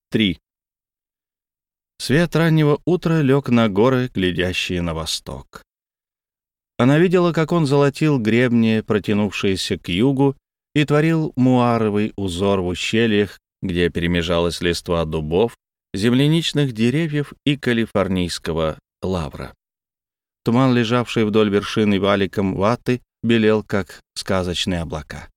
3. Свет раннего утра лег на горы, глядящие на восток. Она видела, как он золотил гребни, протянувшиеся к югу, и творил муаровый узор в ущельях, где перемежалась листва дубов, земляничных деревьев и калифорнийского лавра. Туман, лежавший вдоль вершины валиком ваты, белел, как сказочные облака.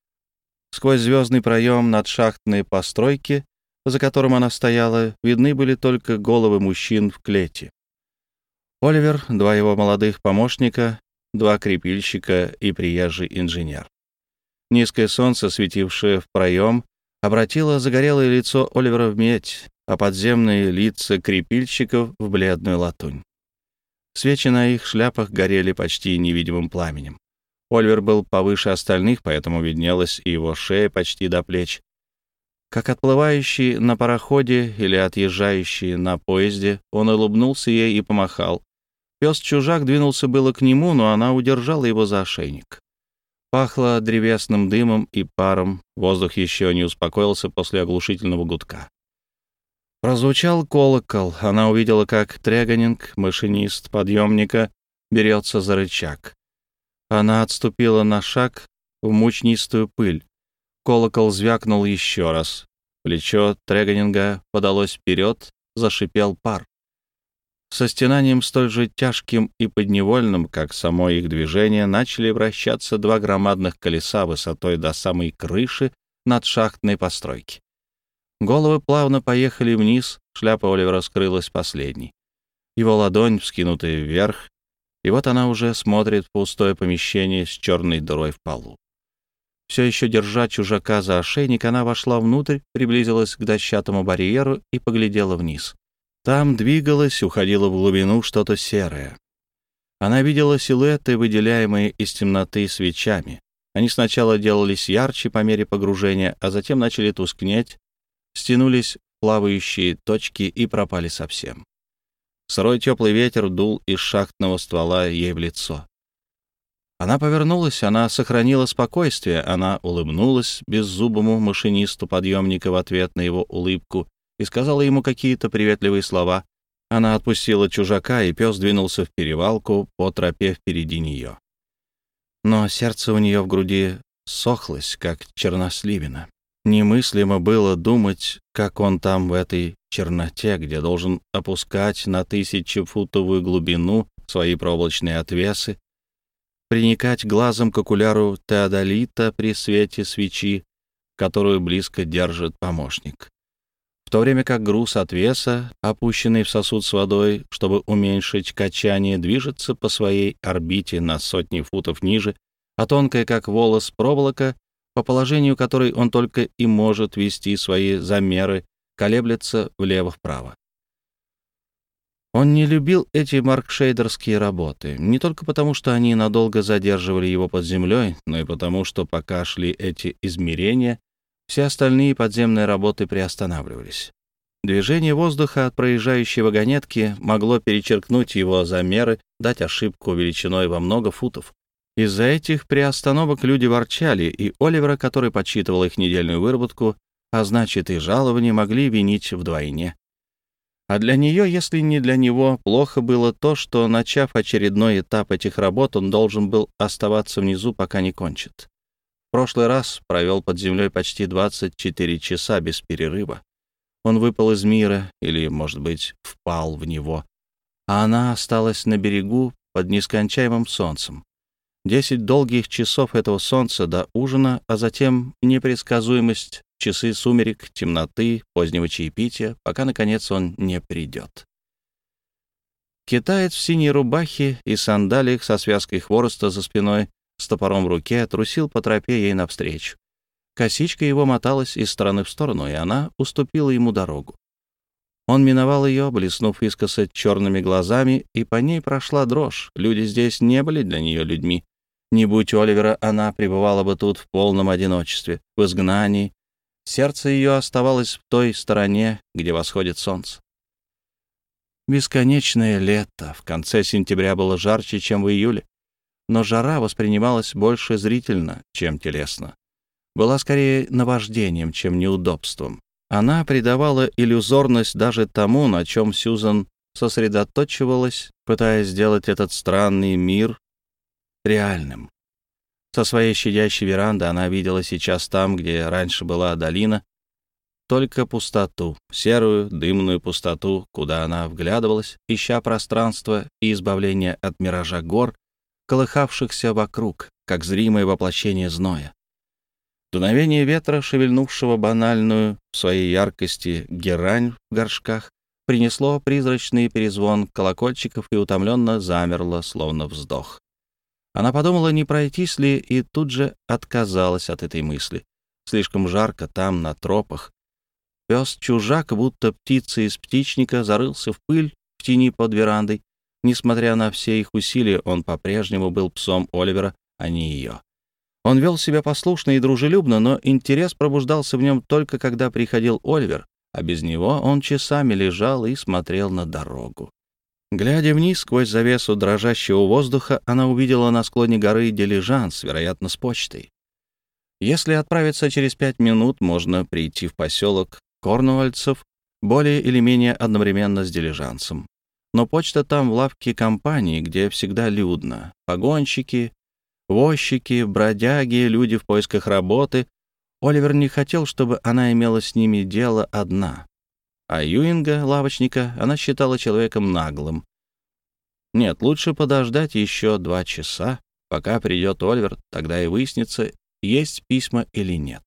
Сквозь звездный проем над шахтной постройки, за которым она стояла, видны были только головы мужчин в клете. Оливер, два его молодых помощника, два крепильщика и приезжий инженер. Низкое солнце, светившее в проем, обратило загорелое лицо Оливера в медь, а подземные лица крепильщиков в бледную латунь. Свечи на их шляпах горели почти невидимым пламенем. Оливер был повыше остальных, поэтому виднелась и его шея почти до плеч. Как отплывающий на пароходе или отъезжающий на поезде, он улыбнулся ей и помахал. Пес-чужак двинулся было к нему, но она удержала его за ошейник. Пахло древесным дымом и паром, воздух еще не успокоился после оглушительного гудка. Прозвучал колокол, она увидела, как Треганинг, машинист подъемника, берется за рычаг. Она отступила на шаг в мучнистую пыль. Колокол звякнул еще раз. Плечо Треганинга подалось вперед, зашипел пар. Со стенанием столь же тяжким и подневольным, как само их движение, начали вращаться два громадных колеса высотой до самой крыши над шахтной постройки. Головы плавно поехали вниз, шляпа Оливера скрылась последней. Его ладонь, вскинутая вверх, и вот она уже смотрит в пустое помещение с черной дырой в полу. Все еще держа чужака за ошейник, она вошла внутрь, приблизилась к дощатому барьеру и поглядела вниз. Там двигалось, уходило в глубину что-то серое. Она видела силуэты, выделяемые из темноты свечами. Они сначала делались ярче по мере погружения, а затем начали тускнеть, стянулись в плавающие точки и пропали совсем. Сырой теплый ветер дул из шахтного ствола ей в лицо. Она повернулась, она сохранила спокойствие, она улыбнулась беззубому машинисту подъемника в ответ на его улыбку и сказала ему какие-то приветливые слова. Она отпустила чужака, и пес двинулся в перевалку по тропе впереди нее. Но сердце у нее в груди сохлось, как черносливина. Немыслимо было думать, как он там в этой черноте, где должен опускать на 1000-футовую глубину свои проволочные отвесы, приникать глазом к окуляру теодолита при свете свечи, которую близко держит помощник. В то время как груз отвеса, опущенный в сосуд с водой, чтобы уменьшить качание, движется по своей орбите на сотни футов ниже, а тонкая, как волос, проволока, по положению которой он только и может вести свои замеры, колеблется влево-вправо. Он не любил эти маркшейдерские работы, не только потому, что они надолго задерживали его под землей, но и потому, что пока шли эти измерения, все остальные подземные работы приостанавливались. Движение воздуха от проезжающей вагонетки могло перечеркнуть его замеры, дать ошибку величиной во много футов. Из-за этих приостановок люди ворчали, и Оливера, который подсчитывал их недельную выработку, а значит и жалование, могли винить вдвойне. А для нее, если не для него, плохо было то, что, начав очередной этап этих работ, он должен был оставаться внизу, пока не кончит. В прошлый раз провел под землей почти 24 часа без перерыва. Он выпал из мира, или, может быть, впал в него, а она осталась на берегу под нескончаемым солнцем. 10 долгих часов этого солнца до ужина, а затем непредсказуемость, часы сумерек, темноты, позднего чаепития, пока, наконец, он не придет. Китаец в синей рубахе и сандалиях со связкой хвороста за спиной, с топором в руке, трусил по тропе ей навстречу. Косичка его моталась из стороны в сторону, и она уступила ему дорогу. Он миновал ее, блеснув искоса черными глазами, и по ней прошла дрожь. Люди здесь не были для нее людьми. Не будь Оливера, она пребывала бы тут в полном одиночестве, в изгнании. Сердце ее оставалось в той стороне, где восходит солнце. Бесконечное лето. В конце сентября было жарче, чем в июле. Но жара воспринималась больше зрительно, чем телесно. Была скорее наваждением, чем неудобством. Она придавала иллюзорность даже тому, на чем Сьюзан сосредоточивалась, пытаясь сделать этот странный мир реальным. Со своей щадящей веранды она видела сейчас там, где раньше была долина, только пустоту, серую, дымную пустоту, куда она вглядывалась, ища пространство и избавление от миража гор, колыхавшихся вокруг, как зримое воплощение зноя. Дуновение ветра, шевельнувшего банальную в своей яркости герань в горшках, принесло призрачный перезвон колокольчиков и утомленно замерло, словно вздох. Она подумала, не пройтись ли, и тут же отказалась от этой мысли. Слишком жарко там, на тропах. Пес-чужак, будто птица из птичника, зарылся в пыль в тени под верандой. Несмотря на все их усилия, он по-прежнему был псом Оливера, а не ее. Он вел себя послушно и дружелюбно, но интерес пробуждался в нем только когда приходил Оливер, а без него он часами лежал и смотрел на дорогу. Глядя вниз сквозь завесу дрожащего воздуха, она увидела на склоне горы дилижанс, вероятно, с почтой. Если отправиться через 5 минут, можно прийти в поселок Корнуольцев более или менее одновременно с дилижансом. Но почта там в лавке компании, где всегда людно. Погонщики, возчики, бродяги, люди в поисках работы. Оливер не хотел, чтобы она имела с ними дело одна. А Юинга, лавочника, она считала человеком наглым. Нет, лучше подождать еще 2 часа, пока придет Оливер, тогда и выяснится, есть письма или нет.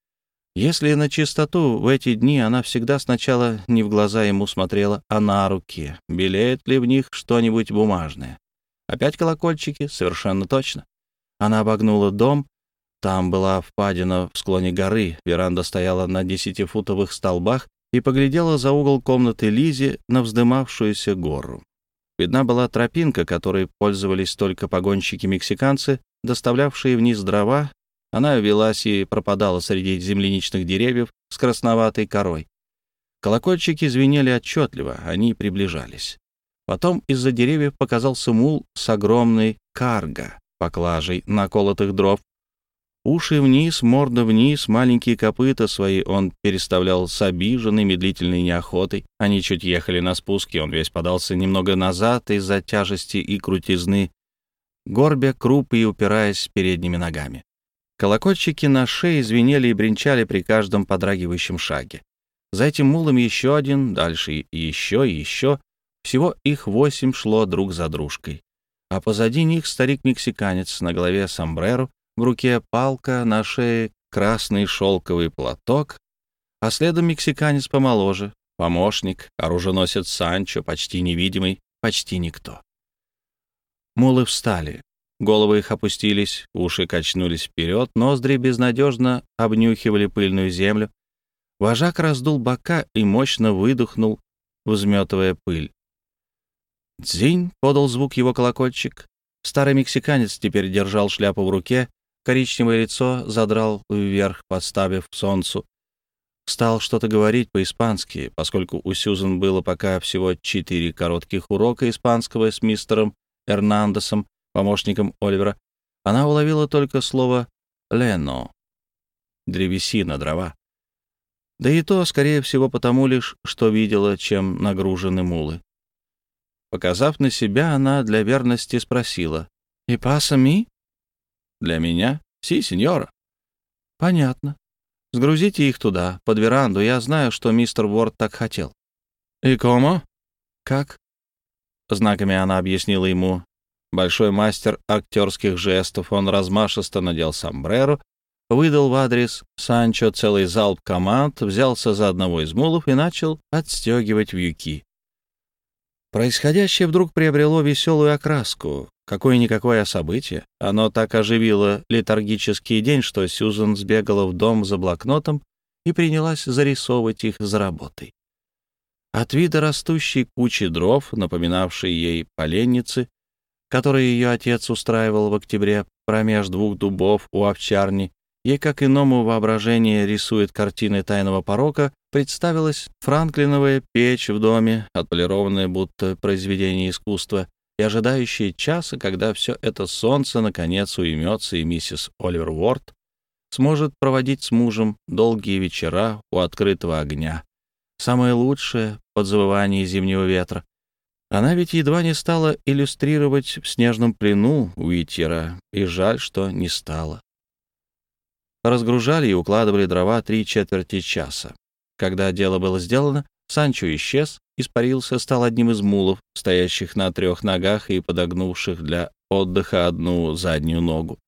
Если на чистоту, в эти дни она всегда сначала не в глаза ему смотрела, а на руки, белеет ли в них что-нибудь бумажное. Опять колокольчики, совершенно точно. Она обогнула дом, там была впадина в склоне горы, веранда стояла на 10-футовых столбах, и поглядела за угол комнаты Лизи на вздымавшуюся гору. Видна была тропинка, которой пользовались только погонщики-мексиканцы, доставлявшие вниз дрова. Она велась и пропадала среди земляничных деревьев с красноватой корой. Колокольчики звенели отчетливо, они приближались. Потом из-за деревьев показался мул с огромной карго, поклажей наколотых дров. Уши вниз, морда вниз, маленькие копыта свои он переставлял с обиженной, медлительной неохотой. Они чуть ехали на спуске, он весь подался немного назад из-за тяжести и крутизны, горбя крупы и упираясь передними ногами. Колокольчики на шее звенели и бренчали при каждом подрагивающем шаге. За этим мулом еще один, дальше и еще. Всего их 8 шло друг за дружкой. А позади них старик-мексиканец, на голове сомбреро, в руке палка, на шее красный шелковый платок, а следом мексиканец помоложе, помощник, оруженосец Санчо, почти невидимый, почти никто. Мулы встали, головы их опустились, уши качнулись вперед, ноздри безнадежно обнюхивали пыльную землю. Вожак раздул бока и мощно выдохнул, взметывая пыль. «Дзинь!» — подал звук его колокольчик. Старый мексиканец теперь держал шляпу в руке, коричневое лицо задрал вверх, подставив солнцу. Стал что-то говорить по-испански, поскольку у Сьюзан было пока всего 4 коротких урока испанского с мистером Эрнандесом, помощником Оливера. Она уловила только слово «лено» — древесина, дрова. Да и то, скорее всего, потому лишь, что видела, чем нагружены мулы. Показав на себя, она для верности спросила: «И паса ми?» «Для меня? Си, сеньора». «Понятно. Сгрузите их туда, под веранду. Я знаю, что мистер Уорд так хотел». «И комо?» «Как?» Знаками она объяснила ему. Большой мастер актерских жестов, он размашисто надел сомбреро, выдал в адрес Санчо целый залп команд, взялся за одного из мулов и начал отстегивать вьюки. Происходящее вдруг приобрело веселую окраску. Какое-никакое событие. Оно так оживило летаргический день, что Сьюзан сбегала в дом за блокнотом и принялась зарисовывать их за работой. От вида растущей кучи дров, напоминавшей ей поленницы, которые ее отец устраивал в октябре промеж 2 дубов у овчарни, ей, как иному воображение рисует картины тайного порока, представилась франклиновая печь в доме, отполированная будто произведение искусства, и ожидающая часа, когда все это солнце наконец уймется, и миссис Оливер Уорд сможет проводить с мужем долгие вечера у открытого огня. Самое лучшее под завывание зимнего ветра. Она ведь едва не стала иллюстрировать в «Снежном плену» Уитьера, и жаль, что не стала. Разгружали и укладывали дрова 3/4 часа. Когда дело было сделано, Санчо исчез, испарился, стал одним из мулов, стоящих на 3 ногах и подогнувших для отдыха одну заднюю ногу.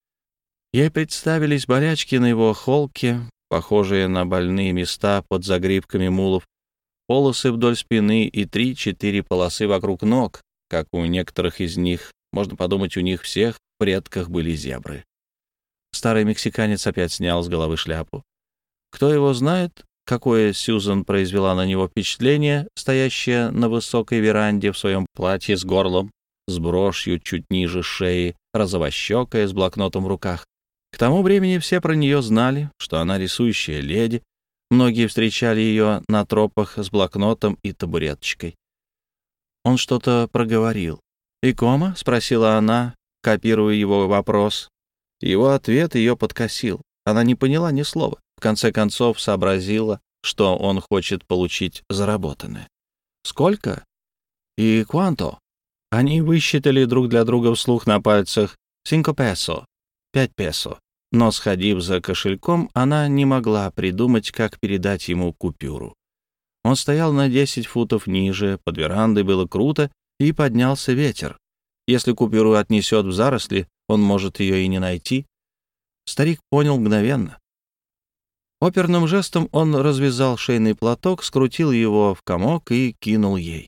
Ей представились болячки на его холке, похожие на больные места под загривками мулов, полосы вдоль спины и 3-4 полосы вокруг ног, как у некоторых из них. Можно подумать, у них всех в предках были зебры. Старый мексиканец опять снял с головы шляпу. Кто его знает, какое Сьюзан произвела на него впечатление, стоящая на высокой веранде в своем платье с горлом, с брошью чуть ниже шеи, розовощекая, с блокнотом в руках. К тому времени все про нее знали, что она рисующая леди. Многие встречали ее на тропах с блокнотом и табуреточкой. Он что-то проговорил. «Икома?» — спросила она, копируя его вопрос. Его ответ ее подкосил. Она не поняла ни слова. В конце концов сообразила, что он хочет получить заработанное. «Сколько?» и «Quanto?» Они высчитали друг для друга вслух на пальцах «Cinco peso» — 5 песо. Но, сходив за кошельком, она не могла придумать, как передать ему купюру. Он стоял на 10 футов ниже, под верандой было круто, и поднялся ветер. Если купюру отнесет в заросли, он может ее и не найти. Старик понял мгновенно. Оперным жестом он развязал шейный платок, скрутил его в комок и кинул ей.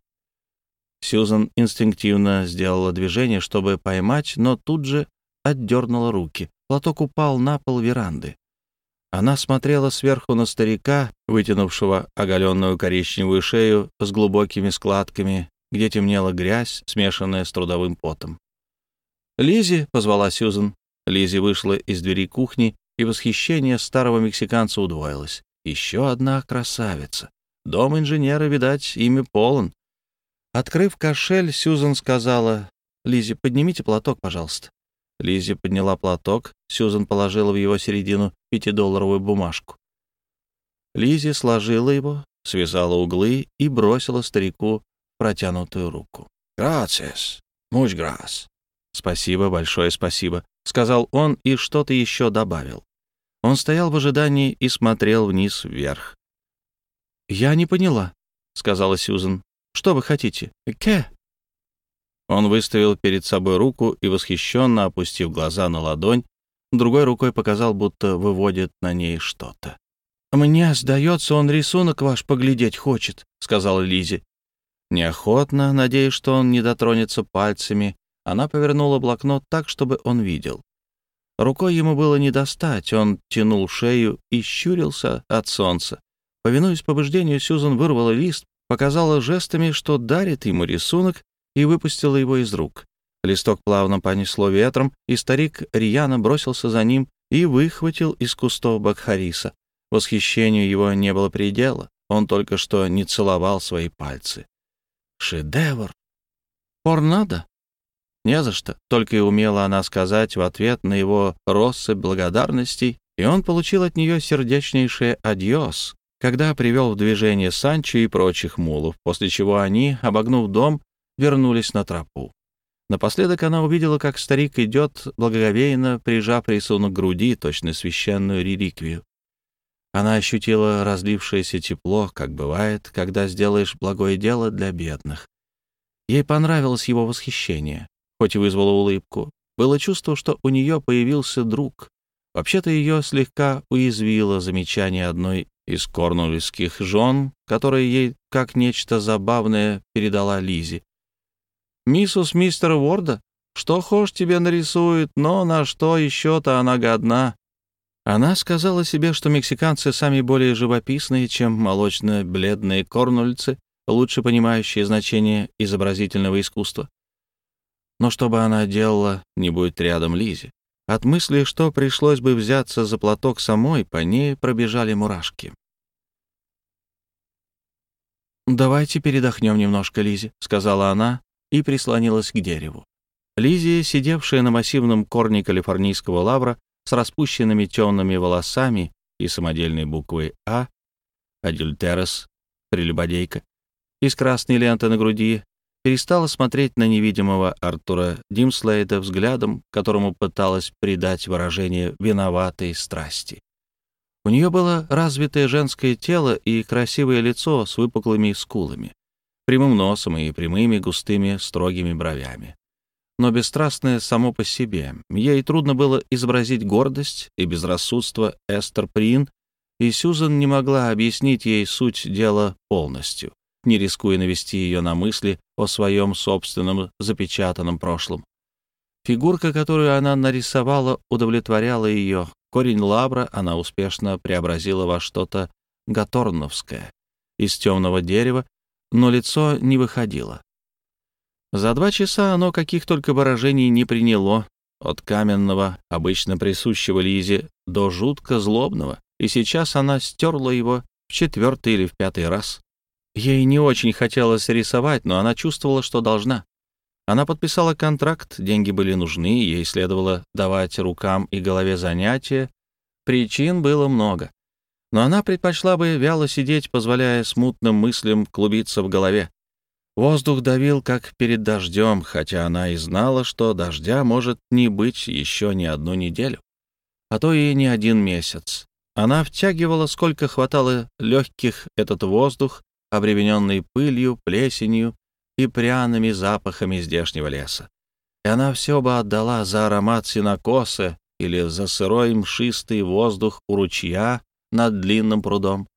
Сьюзан инстинктивно сделала движение, чтобы поймать, но тут же отдернула руки. Платок упал на пол веранды. Она смотрела сверху на старика, вытянувшего оголенную коричневую шею с глубокими складками, где темнела грязь, смешанная с трудовым потом. «Лиззи!» — позвала Сьюзан. Лиззи вышла из двери кухни, и восхищение старого мексиканца удвоилось. Еще одна красавица. Дом инженера, видать, ими полон. Открыв кошель, Сьюзан сказала: «Лиззи, поднимите платок, пожалуйста». Лиззи подняла платок, Сьюзан положила в его середину 5-долларовую бумажку. Лиззи сложила его, связала углы и бросила старику протянутую руку. «Gracias, much gracias». «Спасибо, большое спасибо», — сказал он и что-то еще добавил. Он стоял в ожидании и смотрел вниз вверх. «Я не поняла», — сказала Сьюзан. «Что вы хотите? Ке?» Он выставил перед собой руку и, восхищенно опустив глаза на ладонь, другой рукой показал, будто выводит на ней что-то. «Мне сдается, он рисунок ваш поглядеть хочет», — сказала Лиззи. Неохотно, надеясь, что он не дотронется пальцами, она повернула блокнот так, чтобы он видел. Рукой ему было не достать, он тянул шею и щурился от солнца. Повинуясь побуждению, Сьюзан вырвала лист, показала жестами, что дарит ему рисунок, и выпустила его из рук. Листок плавно понесло ветром, и старик рьяно бросился за ним и выхватил из кустов бакхариса. Восхищению его не было предела, он только что не целовал свои пальцы. «Шедевр! Порнадо?» «Не за что», — только и умела она сказать в ответ на его россыпь благодарностей, и он получил от нее сердечнейшее «адьос», когда привел в движение Санчо и прочих мулов, после чего они, обогнув дом, вернулись на тропу. Напоследок она увидела, как старик идет, благоговейно прижав рисунок к груди, точно священную реликвию. Она ощутила разлившееся тепло, как бывает, когда сделаешь благое дело для бедных. Ей понравилось его восхищение, хоть и вызвало улыбку. Было чувство, что у нее появился друг. Вообще-то ее слегка уязвило замечание одной из корнуэльских жен, которая ей, как нечто забавное, передала Лиззи. «Миссус мистера Уорда, что хошь тебе нарисует, но на что еще-то она годна». Она сказала себе, что мексиканцы сами более живописные, чем молочно-бледные корнуэльцы, лучше понимающие значение изобразительного искусства. Но что бы она делала, не будет рядом Лиззи. От мысли, что пришлось бы взяться за платок самой, по ней пробежали мурашки. «Давайте передохнем немножко, Лиззи», — сказала она и прислонилась к дереву. Лиззи, сидевшая на массивном корне калифорнийского лавра, с распущенными темными волосами и самодельной буквой «А», «Адюльтерес», «Прелюбодейка», и с красной лентой на груди, перестала смотреть на невидимого Артура Димслейда взглядом, которому пыталась придать выражение виноватой страсти. У нее было развитое женское тело и красивое лицо с выпуклыми скулами, прямым носом и прямыми густыми строгими бровями. Но бесстрастное само по себе. Ей трудно было изобразить гордость и безрассудство Эстер Прин, и Сьюзан не могла объяснить ей суть дела полностью, не рискуя навести ее на мысли о своем собственном запечатанном прошлом. Фигурка, которую она нарисовала, удовлетворяла ее. Корень лавра она успешно преобразила во что-то гаторновское из темного дерева, но лицо не выходило. За 2 часа оно каких только выражений не приняло, от каменного, обычно присущего Лизе, до жутко злобного, и сейчас она стерла его в 4-й или в 5-й раз. Ей не очень хотелось рисовать, но она чувствовала, что должна. Она подписала контракт, деньги были нужны, ей следовало давать рукам и голове занятия. Причин было много. Но она предпочла бы вяло сидеть, позволяя смутным мыслям клубиться в голове. Воздух давил, как перед дождем, хотя она и знала, что дождя может не быть еще не 1 неделю, а то и не 1 месяц. Она втягивала, сколько хватало легких, этот воздух, обремененный пылью, плесенью и пряными запахами здешнего леса. И она все бы отдала за аромат сенокоса или за сырой мшистый воздух у ручья над длинным прудом.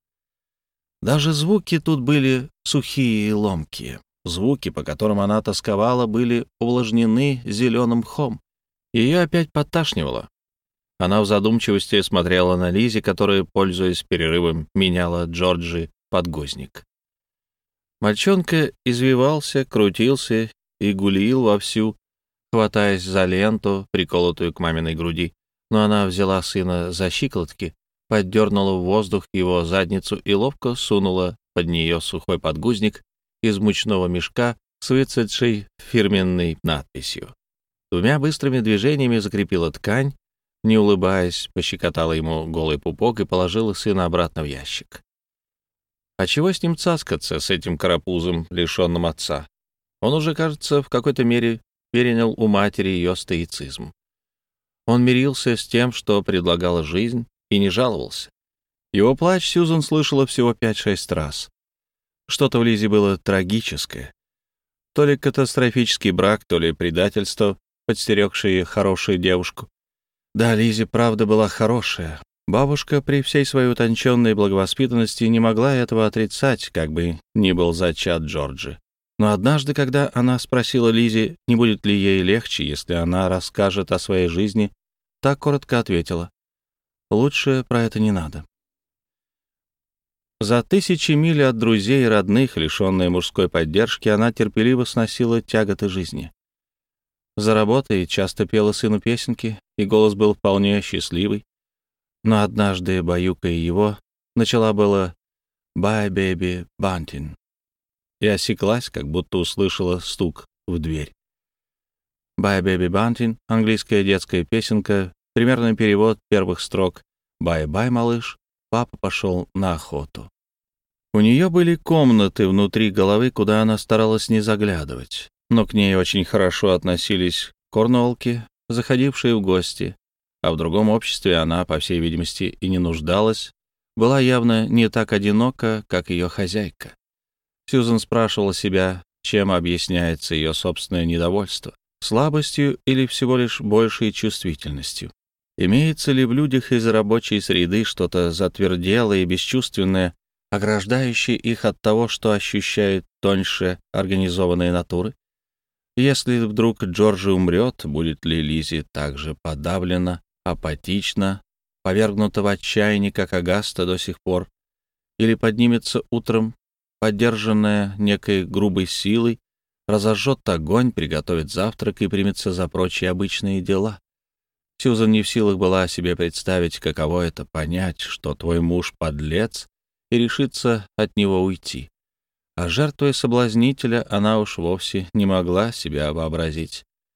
Даже звуки тут были сухие и ломкие. Звуки, по которым она тосковала, были увлажнены зеленым мхом. Ее опять подташнивало. Она в задумчивости смотрела на Лизи, которая, пользуясь перерывом, меняла Джорджи подгузник. Мальчонка извивался, крутился и гулил вовсю, хватаясь за ленту, приколотую к маминой груди. Но она взяла сына за щиколотки, поддернула в воздух его задницу и ловко сунула под нее сухой подгузник из мучного мешка с выцветшей фирменной надписью. 2 быстрыми движениями закрепила ткань, не улыбаясь, пощекотала ему голый пупок и положила сына обратно в ящик. А чего с ним цаскаться, с этим карапузом, лишенным отца? Он уже, кажется, в какой-то мере перенял у матери ее стоицизм. Он мирился с тем, что предлагала жизнь, и не жаловался. Его плач Сьюзан слышала всего 5-6 раз. Что-то в Лизе было трагическое. То ли катастрофический брак, то ли предательство, подстерегшее хорошую девушку. Да, Лизе правда была хорошая. Бабушка при всей своей утонченной благовоспитанности не могла этого отрицать, как бы ни был зачат Джорджи. Но однажды, когда она спросила Лизе, не будет ли ей легче, если она расскажет о своей жизни, та коротко ответила: «Лучше про это не надо». За 1000 миль от друзей и родных, лишенная мужской поддержки, она терпеливо сносила тяготы жизни. За работой часто пела сыну песенки, и голос был вполне счастливый. Но однажды, баюкая его, начала было «Bye, baby, bunting» и осеклась, как будто услышала стук в дверь. «Bye, baby, bunting» — английская детская песенка, примерный перевод первых строк «Bye-bye, малыш, папа пошел на охоту». У нее были комнаты внутри головы, куда она старалась не заглядывать, но к ней очень хорошо относились корнуоллки, заходившие в гости, а в другом обществе она, по всей видимости, и не нуждалась, была явно не так одинока, как ее хозяйка. Сьюзан спрашивала себя, чем объясняется ее собственное недовольство, слабостью или всего лишь большей чувствительностью. Имеется ли в людях из рабочей среды что-то затверделое и бесчувственное, ограждающее их от того, что ощущают тоньше организованные натуры? Если вдруг Джорджи умрет, будет ли Лизи так же подавлена, апатична, повергнута в отчаяние, как Агаста до сих пор, или поднимется утром, поддержанная некой грубой силой, разожжет огонь, приготовит завтрак и примется за прочие обычные дела? Сьюзан не в силах была себе представить, каково это — понять, что твой муж — подлец, и решиться от него уйти. А жертвой соблазнителя она уж вовсе не могла себя вообразить.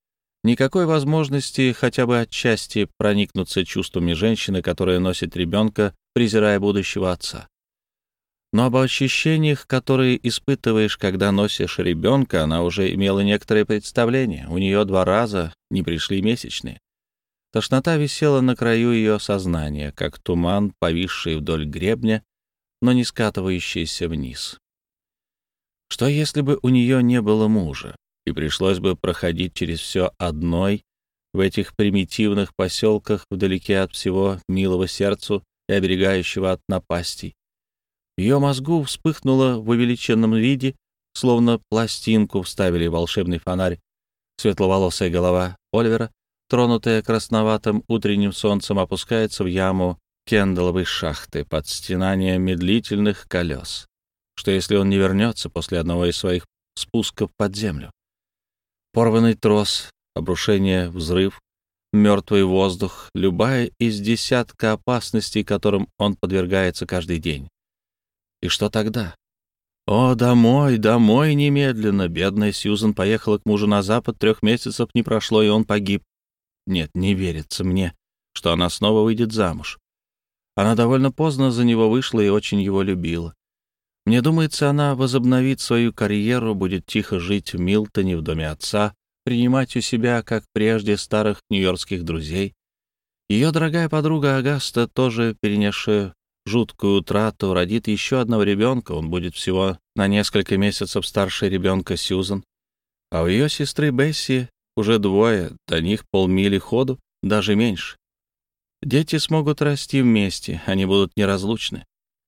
Никакой возможности хотя бы отчасти проникнуться чувствами женщины, которая носит ребенка, презирая будущего отца. Но об ощущениях, которые испытываешь, когда носишь ребенка, она уже имела некоторое представление. У нее 2 раза не пришли месячные. Тошнота висела на краю ее сознания, как туман, повисший вдоль гребня, но не скатывающийся вниз. Что если бы у нее не было мужа, и пришлось бы проходить через все одной в этих примитивных поселках вдалеке от всего милого сердцу и оберегающего от напастей? В ее мозгу вспыхнуло в увеличенном виде, словно пластинку вставили в волшебный фонарь. Светловолосая голова Оливера, тронутая красноватым утренним солнцем, опускается в яму Кендалловой шахты под стенание медлительных колес. Что если он не вернется после одного из своих спусков под землю? Порванный трос, обрушение, взрыв, мертвый воздух, любая из десятка опасностей, которым он подвергается каждый день. И что тогда? О, домой, домой немедленно! Бедная Сьюзен поехала к мужу на запад, 3 месяцев не прошло, и он погиб. Нет, не верится мне, что она снова выйдет замуж. Она довольно поздно за него вышла и очень его любила. Мне думается, она возобновит свою карьеру, будет тихо жить в Милтоне, в доме отца, принимать у себя, как прежде, старых нью-йоркских друзей. Ее дорогая подруга Агаста, тоже перенесшая жуткую утрату, родит еще одного ребенка, он будет всего на несколько месяцев старше ребенка Сьюзан. А у ее сестры Бесси уже 2, до них полмили ходу, даже меньше. Дети смогут расти вместе, они будут неразлучны.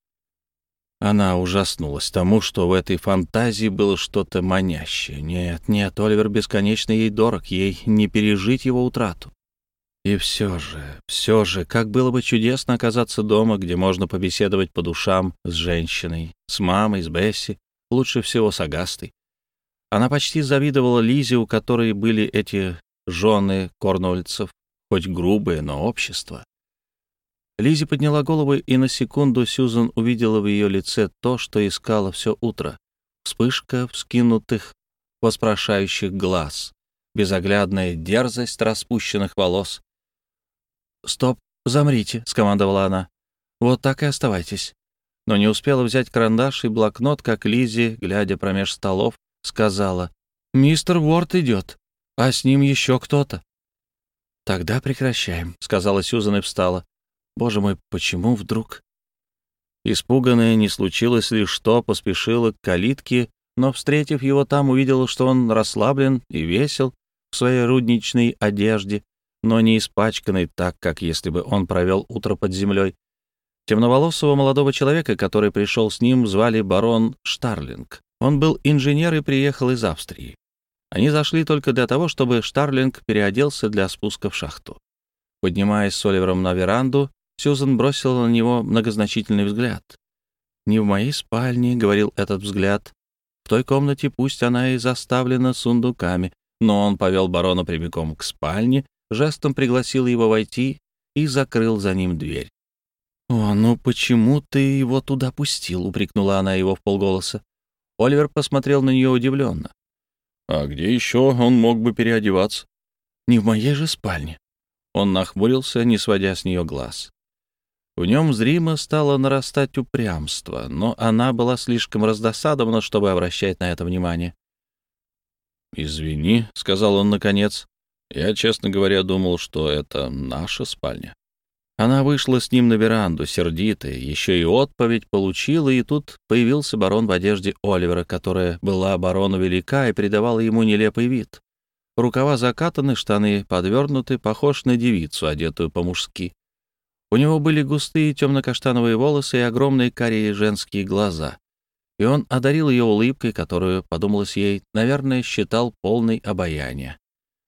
Она ужаснулась тому, что в этой фантазии было что-то манящее. Нет, нет, Оливер бесконечно ей дорог, ей не пережить его утрату. И все же, как было бы чудесно оказаться дома, где можно побеседовать по душам с женщиной, с мамой, с Бесси, лучше всего с Агастой. Она почти завидовала Лизе, у которой были эти жены корнуэльцев, хоть грубые, но общество. Лизи подняла голову, и на секунду Сьюзан увидела в ее лице то, что искала все утро. Вспышка вскинутых, воспрошающих глаз, безоглядная дерзость распущенных волос. «Стоп, замрите», — скомандовала она. «Вот так и оставайтесь». Но не успела взять карандаш и блокнот, как Лизи, глядя промеж столов, сказала: «Мистер Уорд идет, а с ним еще кто-то». «Тогда прекращаем», — сказала Сьюзан и встала. «Боже мой, почему вдруг?» Испуганная, не случилось ли что, поспешила к калитке, но, встретив его там, увидела, что он расслаблен и весел в своей рудничной одежде, но не испачканный так, как если бы он провел утро под землей. Темноволосого молодого человека, который пришел с ним, звали барон Штарлинг. Он был инженер и приехал из Австрии. Они зашли только для того, чтобы Штарлинг переоделся для спуска в шахту. Поднимаясь с Оливером на веранду, Сьюзан бросила на него многозначительный взгляд. «Не в моей спальне», — говорил этот взгляд. «В той комнате пусть она и заставлена сундуками». Но он повел барона прямиком к спальне, жестом пригласил его войти и закрыл за ним дверь. «О, ну почему ты его туда пустил?» — упрекнула она его вполголоса. Оливер посмотрел на нее удивленно. «А где еще он мог бы переодеваться?» «Не в моей же спальне». Он нахмурился, не сводя с нее глаз. В нем зримо стало нарастать упрямство, но она была слишком раздосадована, чтобы обращать на это внимание. «Извини», — сказал он наконец, — «я, честно говоря, думал, что это наша спальня». Она вышла с ним на веранду, сердитая, еще и отповедь получила, и тут появился барон в одежде Оливера, которая была барону велика и придавала ему нелепый вид. Рукава закатаны, штаны подвернуты, похож на девицу, одетую по-мужски. У него были густые темно-каштановые волосы и огромные карие женские глаза. И он одарил ее улыбкой, которую, подумалось ей, наверное, считал полной обаяния.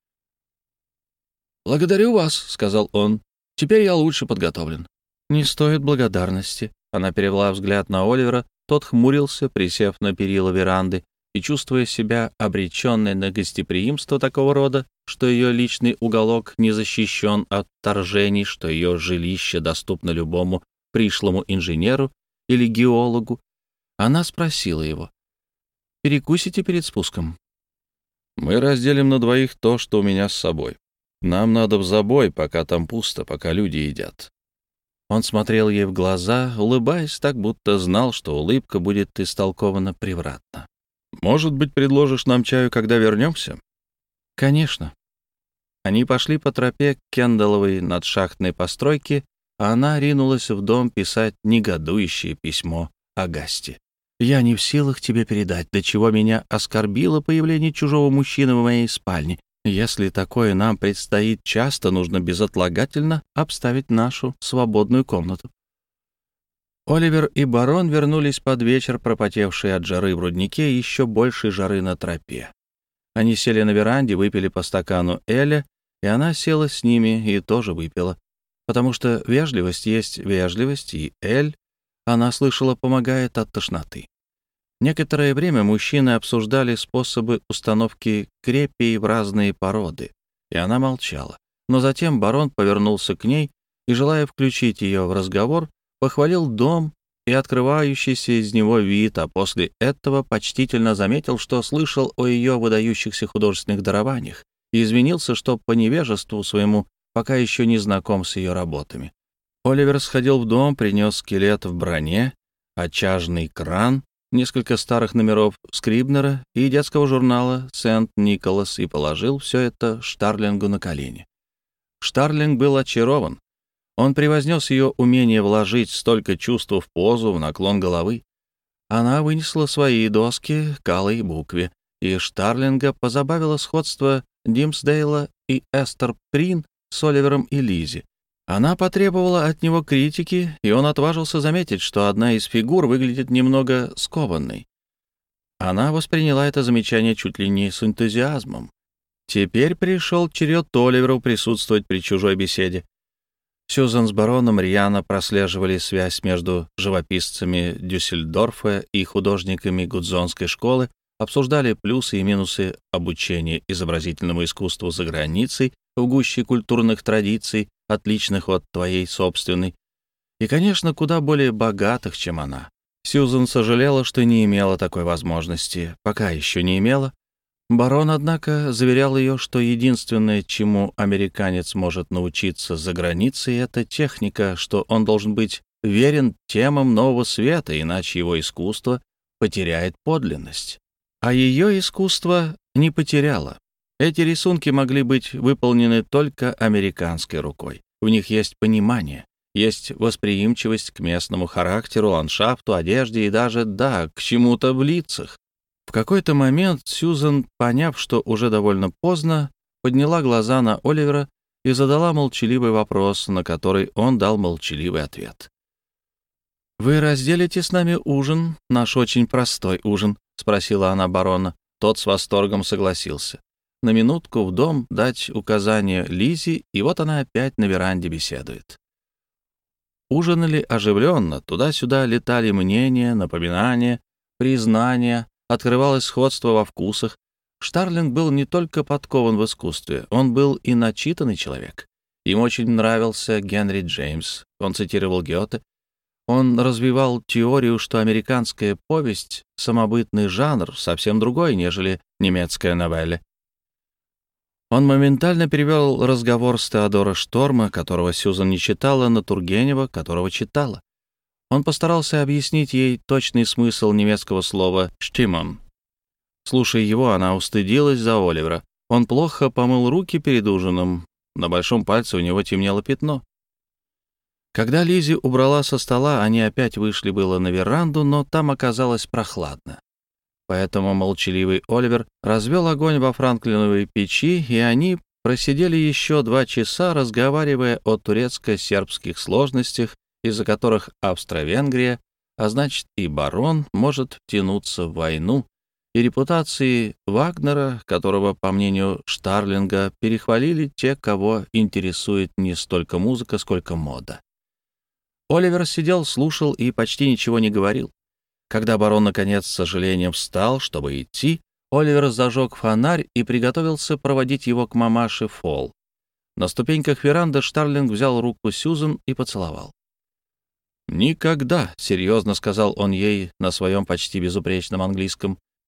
«Благодарю вас», — сказал он. «Теперь я лучше подготовлен». «Не стоит благодарности». Она перевела взгляд на Оливера. Тот хмурился, присев на перила веранды, и чувствуя себя обреченной на гостеприимство такого рода, что ее личный уголок не защищен от вторжений, что ее жилище доступно любому пришлому инженеру или геологу, она спросила его: «Перекусите перед спуском?» Мы разделим на двоих то, что у меня с собой. Нам надо в забой, пока там пусто, пока люди едят». Он смотрел ей в глаза, улыбаясь так, будто знал, что улыбка будет истолкована превратно. «Может быть, предложишь нам чаю, когда вернемся?» «Конечно». Они пошли по тропе к Кендалловой надшахтной постройке, а она ринулась в дом писать негодующее письмо Агасте. «Я не в силах тебе передать, до чего меня оскорбило появление чужого мужчины в моей спальне. Если такое нам предстоит часто, нужно безотлагательно обставить нашу свободную комнату». Оливер и барон вернулись под вечер, пропотевшие от жары в руднике и еще большей жары на тропе. Они сели на веранде, выпили по стакану эля, и она села с ними и тоже выпила, потому что вежливость есть вежливость, и эль, она слышала, помогает от тошноты. Некоторое время мужчины обсуждали способы установки крепей в разные породы, и она молчала. Но затем барон повернулся к ней и, желая включить ее в разговор, похвалил дом и открывающийся из него вид, а после этого почтительно заметил, что слышал о ее выдающихся художественных дарованиях, и извинился, что по невежеству своему пока еще не знаком с ее работами. Оливер сходил в дом, принес скелет в броне, очажный кран, несколько старых номеров Скрибнера и детского журнала «Сент-Николас» и положил все это Штарлингу на колени. Штарлинг был очарован. Он превознес ее умение вложить столько чувств в позу, в наклон головы. Она вынесла свои доски к алой букве, и Штарлинга позабавило сходство Димсдейла и Эстер Прин с Оливером и Лизи. Она потребовала от него критики, и он отважился заметить, что одна из фигур выглядит немного скованной. Она восприняла это замечание чуть ли не с энтузиазмом. Теперь пришел черед Оливеру присутствовать при чужой беседе. Сьюзан с бароном рьяно прослеживали связь между живописцами Дюссельдорфа и художниками Гудзонской школы, обсуждали плюсы и минусы обучения изобразительному искусству за границей в гуще культурных традиций, отличных от твоей собственной, и, конечно, куда более богатых, чем она. Сьюзан сожалела, что не имела такой возможности, пока еще не имела. Барон, однако, заверял ее, что единственное, чему американец может научиться за границей, это техника, что он должен быть верен темам нового света, иначе его искусство потеряет подлинность. А ее искусство не потеряло. Эти рисунки могли быть выполнены только американской рукой. В них есть понимание, есть восприимчивость к местному характеру, ландшафту, одежде и даже, да, к чему-то в лицах. В какой-то момент Сьюзан, поняв, что уже довольно поздно, подняла глаза на Оливера и задала молчаливый вопрос, на который он дал молчаливый ответ. «Вы разделите с нами ужин, наш очень простой ужин?» — спросила она барона. Тот с восторгом согласился. На минутку в дом дать указание Лизе, и вот она опять на веранде беседует. Ужинали оживленно, туда-сюда летали мнения, напоминания, признания, открывалось сходство во вкусах. Штарлинг был не только подкован в искусстве, он был и начитанный человек. Ему очень нравился Генри Джеймс, он цитировал Гёте. Он развивал теорию, что американская повесть — самобытный жанр, совсем другой, нежели немецкая новелла. Он моментально перевел разговор с Теодора Шторма, которого Сьюзан не читала, на Тургенева, которого читала. Он постарался объяснить ей точный смысл немецкого слова «штиммон». Слушая его, она устыдилась за Оливера. Он плохо помыл руки перед ужином. На большом пальце у него темнело пятно. Когда Лизи убрала со стола, они опять вышли было на веранду, но там оказалось прохладно. Поэтому молчаливый Оливер развел огонь во франклиновой печи, и они просидели еще 2 часа, разговаривая о турецко-сербских сложностях, из-за которых Австро-Венгрия, а значит и барон, может втянуться в войну, и репутации Вагнера, которого, по мнению Штарлинга, перехвалили те, кого интересует не столько музыка, сколько мода. Оливер сидел, слушал и почти ничего не говорил. Когда барон, наконец, с сожалением встал, чтобы идти, Оливер зажег фонарь и приготовился проводить его к мамаше Фолл. На ступеньках веранды Штарлинг взял руку Сьюзан и поцеловал. «Никогда», — серьезно сказал он ей на своем почти безупречном английском,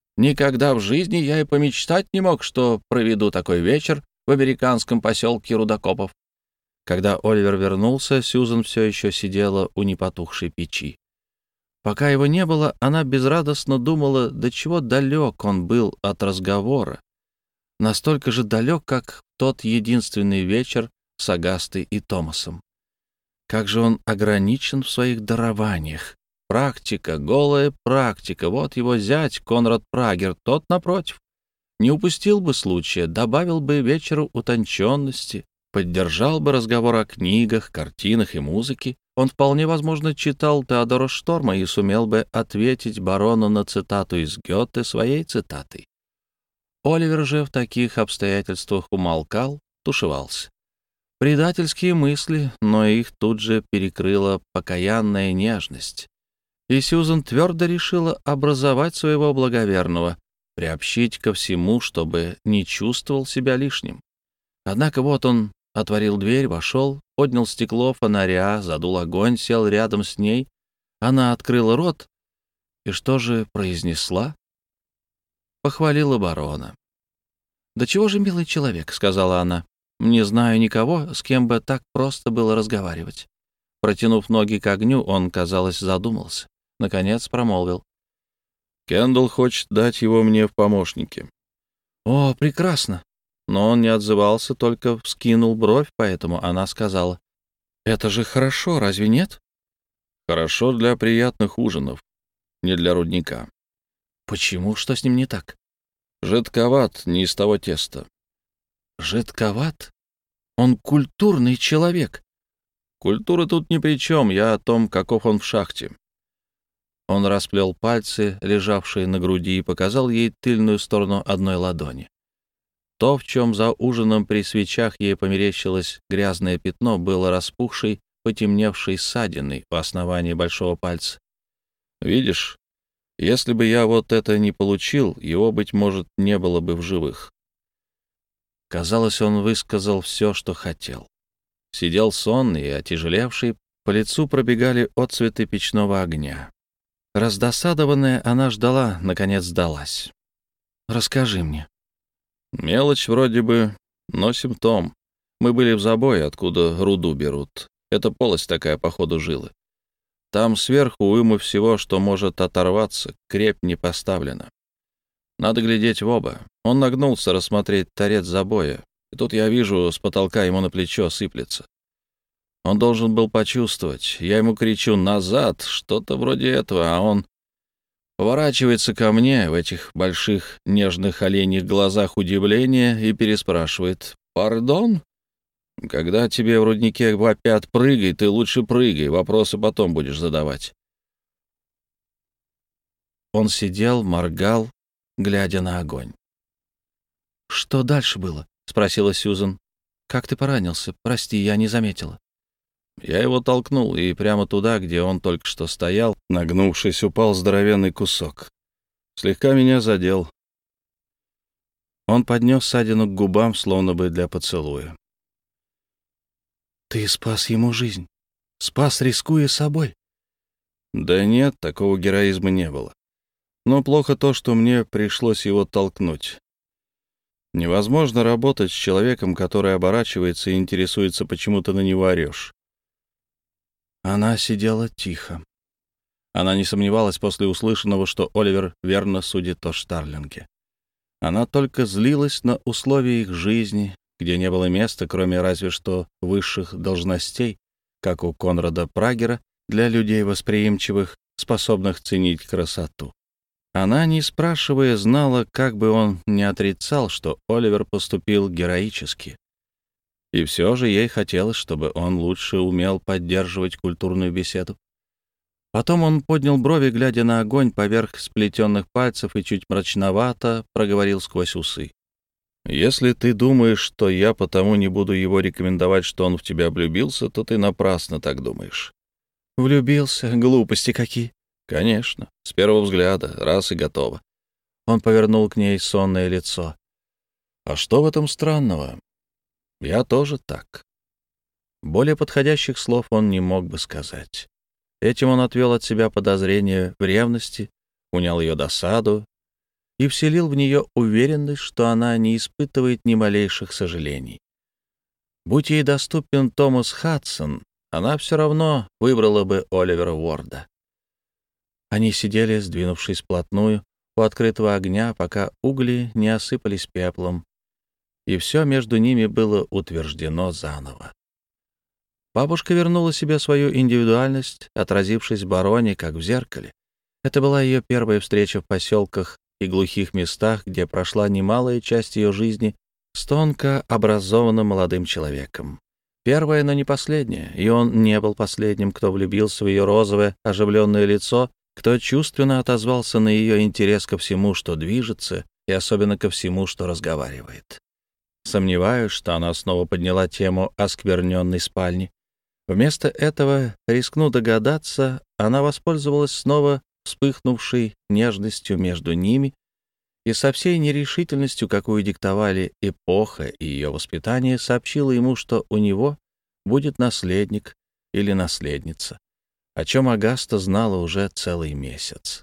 Никогда в жизни я и помечтать не мог, что проведу такой вечер в американском поселке рудокопов». Когда Оливер вернулся, Сьюзен все еще сидела у непотухшей печи. Пока его не было, она безрадостно думала, до чего далек он был от разговора. Настолько же далек, как тот единственный вечер с Агастой и Томасом. Как же он ограничен в своих дарованиях. Практика, голая практика. Вот его зять Конрад Прагер, тот, напротив, не упустил бы случая, добавил бы вечеру утонченности, поддержал бы разговор о книгах, картинах и музыке. Он вполне возможно читал Теодора Шторма и сумел бы ответить барону на цитату из Гёте своей цитатой. Оливер же в таких обстоятельствах умолкал, тушевался. Предательские мысли, но их тут же перекрыла покаянная нежность. И Сьюзен твердо решила образовать своего благоверного, приобщить ко всему, чтобы не чувствовал себя лишним. Однако вот он отворил дверь, вошел, поднял стекло фонаря, задул огонь, сел рядом с ней. Она открыла рот и что же произнесла? Похвалила барона. «Да чего же милый человек», — сказала она. «Не знаю никого, с кем бы так просто было разговаривать». Протянув ноги к огню, он, казалось, задумался. Наконец промолвил. «Кендалл хочет дать его мне в помощники». «О, прекрасно!» Но он не отзывался, только вскинул бровь, поэтому она сказала. «Это же хорошо, разве нет?» «Хорошо для приятных ужинов, не для рудника». «Почему? Что с ним не так?» «Жидковат, не из того теста». «Жидковат? Он культурный человек». «Культура тут ни при чем, я о том, каков он в шахте». Он расплел пальцы, лежавшие на груди, и показал ей тыльную сторону одной ладони. То, в чем за ужином при свечах ей померещилось грязное пятно, было распухшей, потемневшей ссадиной у основания большого пальца. «Видишь, если бы я вот это не получил, его, быть может, не было бы в живых». Казалось, он высказал все, что хотел. Сидел сонный и отяжелевший, по лицу пробегали отцветы печного огня. Раздосадованная, она ждала, наконец сдалась. «Расскажи мне». «Мелочь вроде бы, но симптом. Мы были в забое, откуда руду берут. Это полость такая, по ходу жилы. Там сверху уйма всего, что может оторваться, крепь не поставлена. Надо глядеть в оба». Он нагнулся рассмотреть торец забоя, и тут я вижу, с потолка ему на плечо сыплется. Он должен был почувствовать. Я ему кричу «назад», что-то вроде этого, а он поворачивается ко мне в этих больших нежных оленьих глазах удивления и переспрашивает «Пардон? Когда тебе в руднике вопят «прыгай», ты лучше прыгай, вопросы потом будешь задавать». Он сидел, моргал, глядя на огонь. «Что дальше было?» — спросила Сьюзен. «Как ты поранился? Прости, я не заметила». Я его толкнул, и прямо туда, где он только что стоял, нагнувшись, упал здоровенный кусок. Слегка меня задел. Он поднес ссадину к губам, словно бы для поцелуя. «Ты спас ему жизнь. Спас, рискуя собой». «Да нет, такого героизма не было. Но плохо то, что мне пришлось его толкнуть. Невозможно работать с человеком, который оборачивается и интересуется, почему ты на него орешь». Она сидела тихо. Она не сомневалась после услышанного, что Оливер верно судит о Штарлинге. Она только злилась на условия их жизни, где не было места, кроме разве что высших должностей, как у Конрада Прагера, для людей восприимчивых, способных ценить красоту. Она, не спрашивая, знала, как бы он ни отрицал, что Оливер поступил героически. И все же ей хотелось, чтобы он лучше умел поддерживать культурную беседу. Потом он поднял брови, глядя на огонь поверх сплетенных пальцев, и чуть мрачновато проговорил сквозь усы. «Если ты думаешь, что я потому не буду его рекомендовать, что он в тебя влюбился, то ты напрасно так думаешь». «Влюбился? Глупости какие!» «Конечно, с первого взгляда, раз и готово». Он повернул к ней сонное лицо. «А что в этом странного? Я тоже так». Более подходящих слов он не мог бы сказать. Этим он отвел от себя подозрение в ревности, унял ее досаду и вселил в нее уверенность, что она не испытывает ни малейших сожалений. Будь ей доступен Томас Хадсон, она все равно выбрала бы Оливера Уорда. Они сидели, сдвинувшись вплотную, у открытого огня, пока угли не осыпались пеплом, и все между ними было утверждено заново. Бабушка вернула себе свою индивидуальность, отразившись в бароне, как в зеркале. Это была ее первая встреча в поселках и глухих местах, где прошла немалая часть ее жизни с тонко образованным молодым человеком. Первая, но не последняя, и он не был последним, кто влюбился в ее розовое, оживленное лицо, кто чувственно отозвался на ее интерес ко всему, что движется, и особенно ко всему, что разговаривает. Сомневаюсь, что она снова подняла тему оскверненной спальни. Вместо этого, рискну догадаться, она воспользовалась снова вспыхнувшей нежностью между ними и со всей нерешительностью, какую диктовали эпоха и ее воспитание, сообщила ему, что у него будет наследник или наследница, о чем Агаста знала уже целый месяц.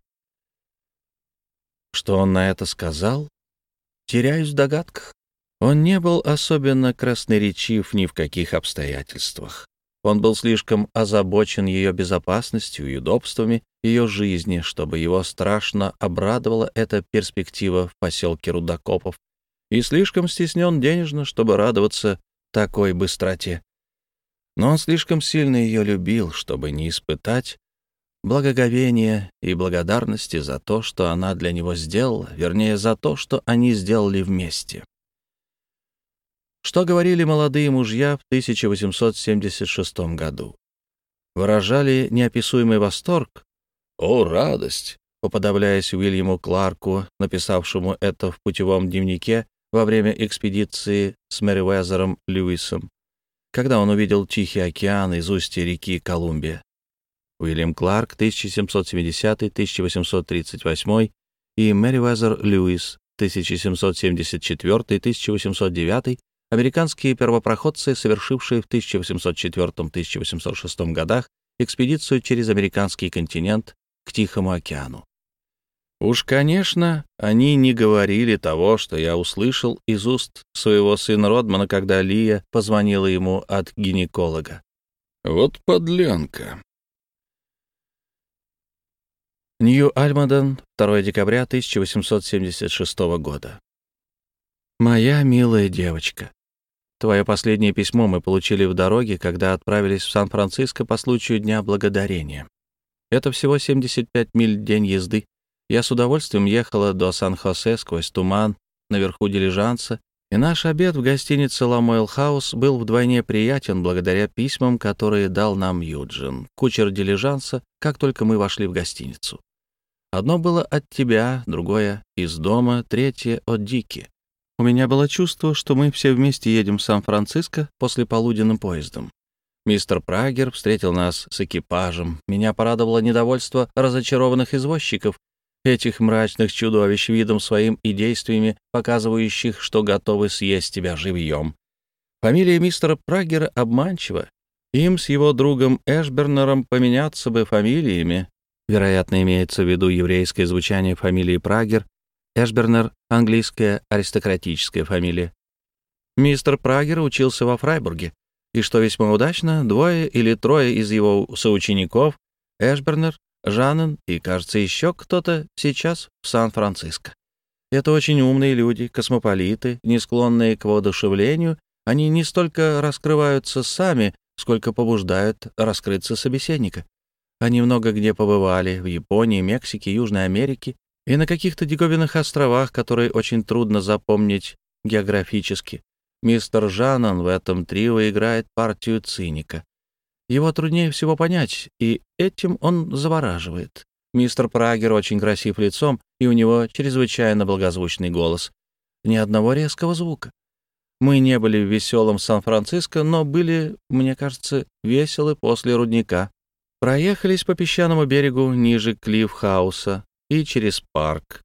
Что он на это сказал? Теряюсь в догадках. Он не был особенно красноречив ни в каких обстоятельствах. Он был слишком озабочен ее безопасностью и удобствами ее жизни, чтобы его страшно обрадовала эта перспектива в поселке Рудокопов, и слишком стеснен денежно, чтобы радоваться такой быстроте. Но он слишком сильно ее любил, чтобы не испытать благоговения и благодарности за то, что она для него сделала, вернее, за то, что они сделали вместе. Что говорили молодые мужья в 1876 году? Выражали неописуемый восторг? О, радость! Уподобляясь Уильяму Кларку, написавшему это в путевом дневнике во время экспедиции с Мерриуэзером Льюисом, когда он увидел Тихий океан из устья реки Колумбия. Уильям Кларк, 1770-1838, и Мерриуэзер Льюис, 1774-1809, американские первопроходцы, совершившие в 1804-1806 годах экспедицию через американский континент к Тихому океану. Уж, конечно, они не говорили того, что я услышал из уст своего сына Родмана, когда Лия позвонила ему от гинеколога. Вот подлянка. Нью-Альмаден, 2 декабря 1876 года. «Моя милая девочка, твое последнее письмо мы получили в дороге, когда отправились в Сан-Франциско по случаю Дня Благодарения. Это всего 75 миль в день езды. Я с удовольствием ехала до Сан-Хосе сквозь туман наверху дилижанса, и наш обед в гостинице «Ламоэл Хаус» был вдвойне приятен благодаря письмам, которые дал нам Юджин, кучер дилижанса, как только мы вошли в гостиницу. Одно было от тебя, другое — из дома, третье — от Дики. У меня было чувство, что мы все вместе едем в Сан-Франциско послеполуденным поездом. Мистер Прагер встретил нас с экипажем. Меня порадовало недовольство разочарованных извозчиков, этих мрачных чудовищ видом своим и действиями, показывающих, что готовы съесть тебя живьем. Фамилия мистера Прагера обманчива. Им с его другом Эшбернером поменяться бы фамилиями. Вероятно, имеется в виду еврейское звучание фамилии Прагер. Эшбернер — английская аристократическая фамилия. Мистер Прагер учился во Фрайбурге, и, что весьма удачно, 2 или 3 из его соучеников, Эшбернер, Жаннен и, кажется, еще кто-то, сейчас в Сан-Франциско. Это очень умные люди, космополиты, не склонные к воодушевлению. Они не столько раскрываются сами, сколько побуждают раскрыться собеседника. Они много где побывали — в Японии, Мексике, Южной Америке и на каких-то диковинных островах, которые очень трудно запомнить географически. Мистер Жаннен в этом трио играет партию циника. Его труднее всего понять, и этим он завораживает. Мистер Прагер очень красив лицом, и у него чрезвычайно благозвучный голос. Ни одного резкого звука. Мы не были в веселом Сан-Франциско, но были, мне кажется, веселы после рудника. Проехались по песчаному берегу ниже Клиффхауса и через парк.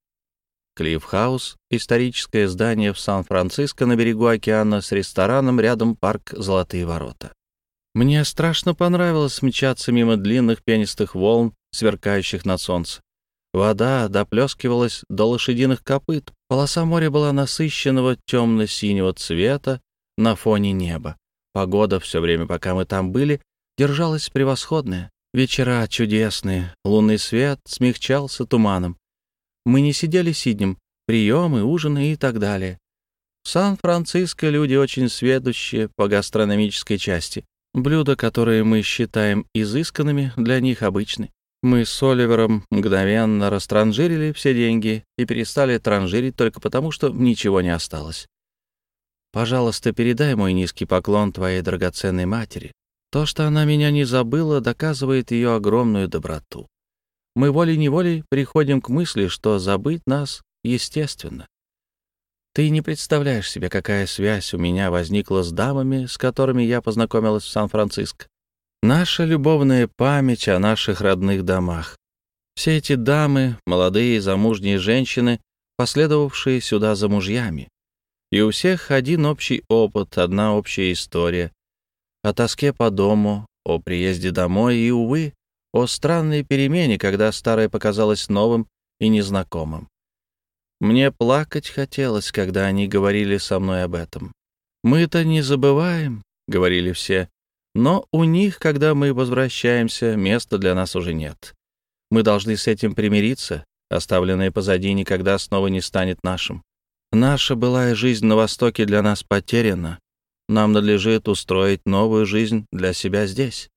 Клиффхаус — историческое здание в Сан-Франциско на берегу океана с рестораном, рядом парк «Золотые ворота». Мне страшно понравилось мчаться мимо длинных пенистых волн, сверкающих на солнце. Вода доплескивалась до лошадиных копыт. Полоса моря была насыщенного темно-синего цвета на фоне неба. Погода все время, пока мы там были, держалась превосходная. Вечера чудесные, лунный свет смягчался туманом. Мы не сидели сиднем, приемы, ужины и так далее. В Сан-Франциско люди очень сведущие по гастрономической части. Блюда, которые мы считаем изысканными, для них обычны. Мы с Оливером мгновенно растранжирили все деньги и перестали транжирить только потому, что ничего не осталось. Пожалуйста, передай мой низкий поклон твоей драгоценной матери. То, что она меня не забыла, доказывает ее огромную доброту. Мы волей-неволей приходим к мысли, что забыть нас естественно. Ты не представляешь себе, какая связь у меня возникла с дамами, с которыми я познакомилась в Сан-Франциско. Наша любовная память о наших родных домах. Все эти дамы, молодые замужние женщины, последовавшие сюда за мужьями. И у всех один общий опыт, одна общая история. О тоске по дому, о приезде домой и, увы, о странной перемене, когда старое показалось новым и незнакомым. Мне плакать хотелось, когда они говорили со мной об этом. «Мы-то не забываем», — говорили все, «но у них, когда мы возвращаемся, места для нас уже нет. Мы должны с этим примириться, оставленное позади никогда снова не станет нашим. Наша былая жизнь на Востоке для нас потеряна. Нам надлежит устроить новую жизнь для себя здесь».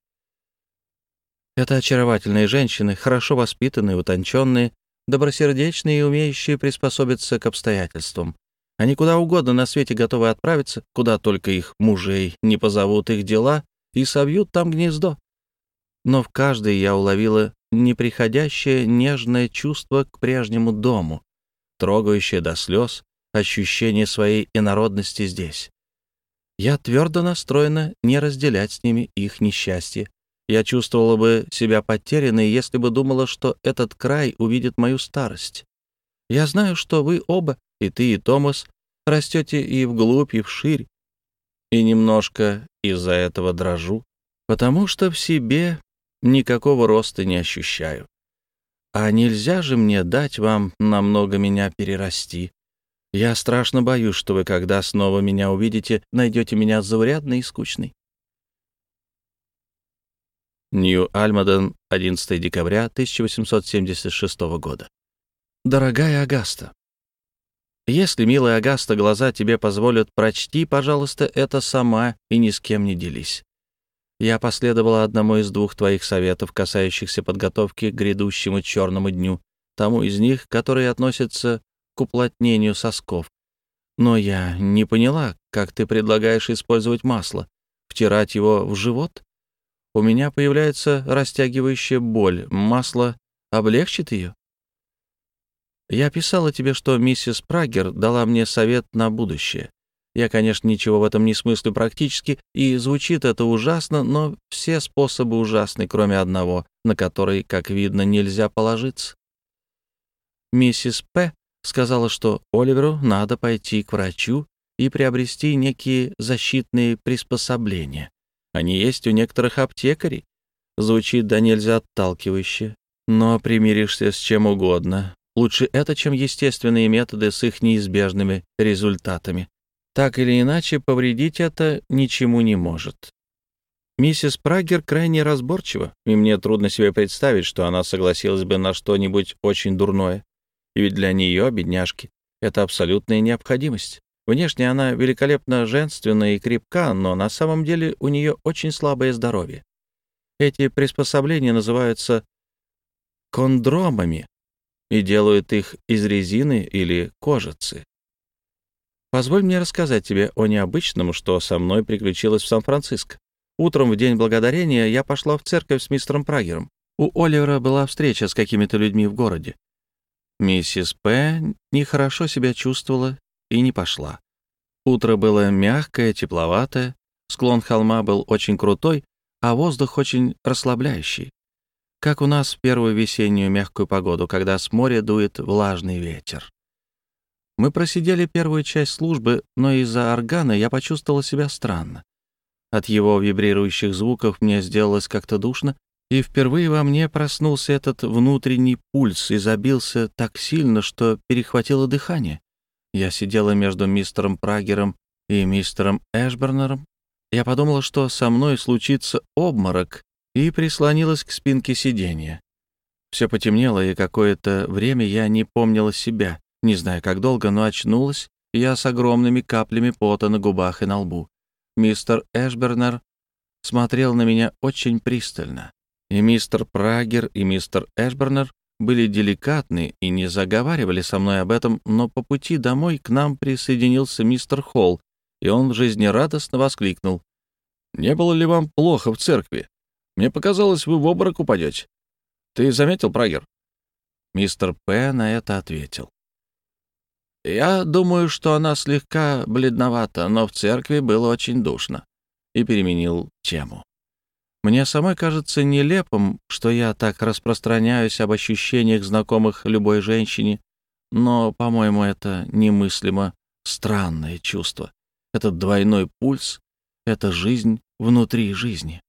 Это очаровательные женщины, хорошо воспитанные, утонченные, добросердечные и умеющие приспособиться к обстоятельствам. Они куда угодно на свете готовы отправиться, куда только их мужей не позовут их дела, и собьют там гнездо. Но в каждой я уловила неприходящее нежное чувство к прежнему дому, трогающее до слез ощущение своей инородности здесь. Я твердо настроена не разделять с ними их несчастье. Я чувствовала бы себя потерянной, если бы думала, что этот край увидит мою старость. Я знаю, что вы оба, и ты, и Томас, растете и вглубь, и вширь, и немножко из-за этого дрожу, потому что в себе никакого роста не ощущаю. А нельзя же мне дать вам намного меня перерасти. Я страшно боюсь, что вы, когда снова меня увидите, найдете меня заурядной и скучной. Нью-Альмаден, 11 декабря 1876 года. Дорогая Агаста, если, милая Агаста, глаза тебе позволят, прочти, пожалуйста, это сама и ни с кем не делись. Я последовала одному из двух твоих советов, касающихся подготовки к грядущему черному дню, тому из них, который относится к уплотнению сосков. Но я не поняла, как ты предлагаешь использовать масло, втирать его в живот? У меня появляется растягивающая боль. Масло облегчит ее? Я писала тебе, что миссис Прагер дала мне совет на будущее. Я, конечно, ничего в этом не смыслю практически, и звучит это ужасно, но все способы ужасны, кроме одного, на который, как видно, нельзя положиться. Миссис П. сказала, что Оливеру надо пойти к врачу и приобрести некие защитные приспособления. Они есть у некоторых аптекарей. Звучит да нельзя отталкивающе. Но примиришься с чем угодно. Лучше это, чем естественные методы с их неизбежными результатами. Так или иначе, повредить это ничему не может. Миссис Прагер крайне разборчива, и мне трудно себе представить, что она согласилась бы на что-нибудь очень дурное. И ведь для нее, бедняжки, это абсолютная необходимость. Внешне она великолепно женственна и крепка, но на самом деле у нее очень слабое здоровье. Эти приспособления называются кондромами и делают их из резины или кожицы. Позволь мне рассказать тебе о необычном, что со мной приключилось в Сан-Франциско. Утром в День Благодарения я пошла в церковь с мистером Прагером. У Оливера была встреча с какими-то людьми в городе. Миссис П. нехорошо себя чувствовала и не пошла. Утро было мягкое, тепловатое, склон холма был очень крутой, а воздух очень расслабляющий. Как у нас в первую весеннюю мягкую погоду, когда с моря дует влажный ветер. Мы просидели первую часть службы, но из-за органа я почувствовала себя странно. От его вибрирующих звуков мне сделалось как-то душно, И впервые во мне проснулся этот внутренний пульс и забился так сильно, что перехватило дыхание. Я сидела между мистером Прагером и мистером Эшбернером. Я подумала, что со мной случится обморок, и прислонилась к спинке сиденья. Все потемнело, и какое-то время я не помнила себя. Не знаю, как долго, но очнулась я с огромными каплями пота на губах и на лбу. Мистер Эшбернер смотрел на меня очень пристально. И мистер Прагер, и мистер Эшбернер были деликатны и не заговаривали со мной об этом, но по пути домой к нам присоединился мистер Холл, и он жизнерадостно воскликнул: «Не было ли вам плохо в церкви? Мне показалось, вы в обморок упадете. Ты заметил, Прагер?» Мистер П. на это ответил: «Я думаю, что она слегка бледновата, но в церкви было очень душно», и переменил тему. Мне самой кажется нелепым, что я так распространяюсь об ощущениях, знакомых любой женщине, но, по-моему, это немыслимо странное чувство. Этот двойной пульс — это жизнь внутри жизни.